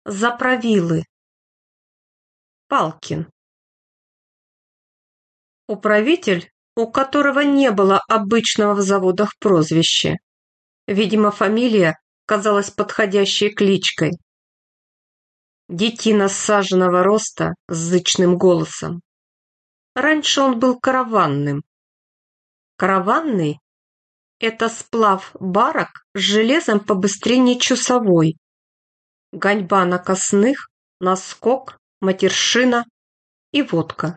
Заправилы. Палкин. Управитель, у которого не было обычного в заводах прозвища. Видимо, фамилия казалась подходящей кличкой. Детина саженого роста с зычным голосом. Раньше он был караванным. Караванный – это сплав барок с железом побыстрее часовой. Гоньба на косных, наскок, матершина и водка.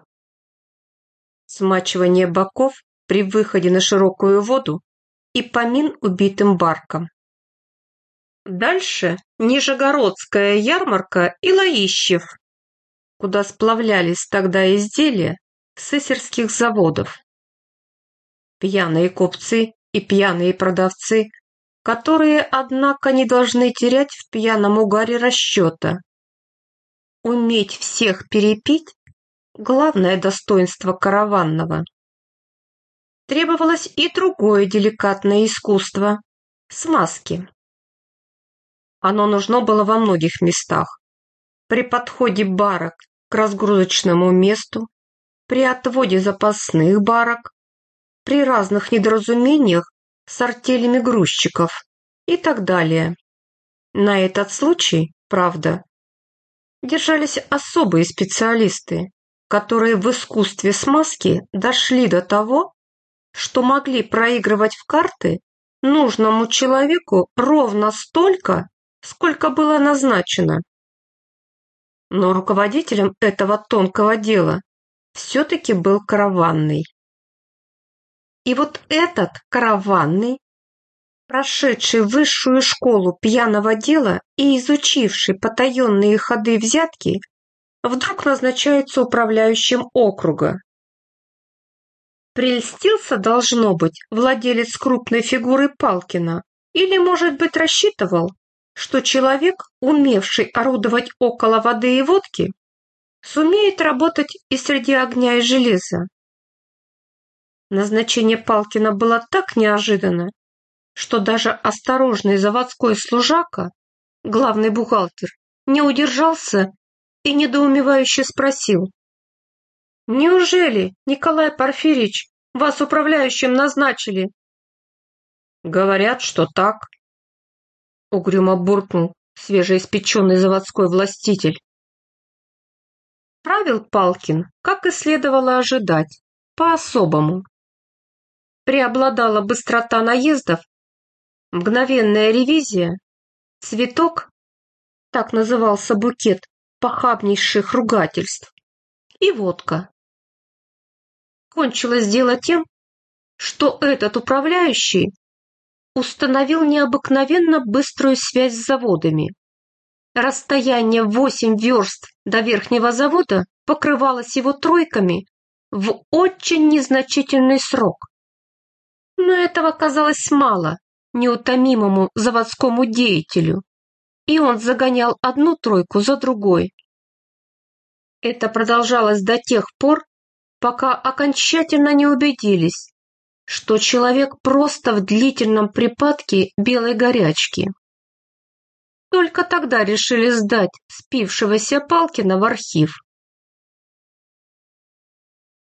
Смачивание боков при выходе на широкую воду и помин убитым баркам. Дальше Нижегородская ярмарка и Лаищев, куда сплавлялись тогда изделия сысерских заводов. Пьяные купцы и пьяные продавцы, которые, однако, не должны терять в пьяном угаре расчета. Уметь всех перепить – главное достоинство караванного. Требовалось и другое деликатное искусство – смазки. Оно нужно было во многих местах. При подходе барок к разгрузочному месту, при отводе запасных барок, при разных недоразумениях с артелями грузчиков и так далее. На этот случай, правда, держались особые специалисты, которые в искусстве смазки дошли до того, что могли проигрывать в карты нужному человеку ровно столько, сколько было назначено. Но руководителем этого тонкого дела все-таки был караванный. И вот этот караванный, прошедший высшую школу пьяного дела и изучивший потаенные ходы взятки, вдруг назначается управляющим округа. Прельстился, должно быть, владелец крупной фигуры Палкина, или, может быть, рассчитывал, что человек, умевший орудовать около воды и водки, сумеет работать и среди огня и железа. Назначение Палкина было так неожиданно, что даже осторожный заводской служака, главный бухгалтер, не удержался и недоумевающе спросил: «Неужели, Николай Порфирьевич, вас управляющим назначили?» «Говорят, что так», — угрюмо буркнул свежеиспеченный заводской властитель. Правил Палкин, как и следовало ожидать, по-особому. Преобладала быстрота наездов, мгновенная ревизия, цветок, так назывался букет похабнейших ругательств, и водка. Кончилось дело тем, что этот управляющий установил необыкновенно быструю связь с заводами. Расстояние в 8 верст до верхнего завода покрывалось его тройками в очень незначительный срок. Но этого казалось мало неутомимому заводскому деятелю, и он загонял одну тройку за другой. Это продолжалось до тех пор, пока окончательно не убедились, что человек просто в длительном припадке белой горячки. Только тогда решили сдать спившегося Палкина в архив.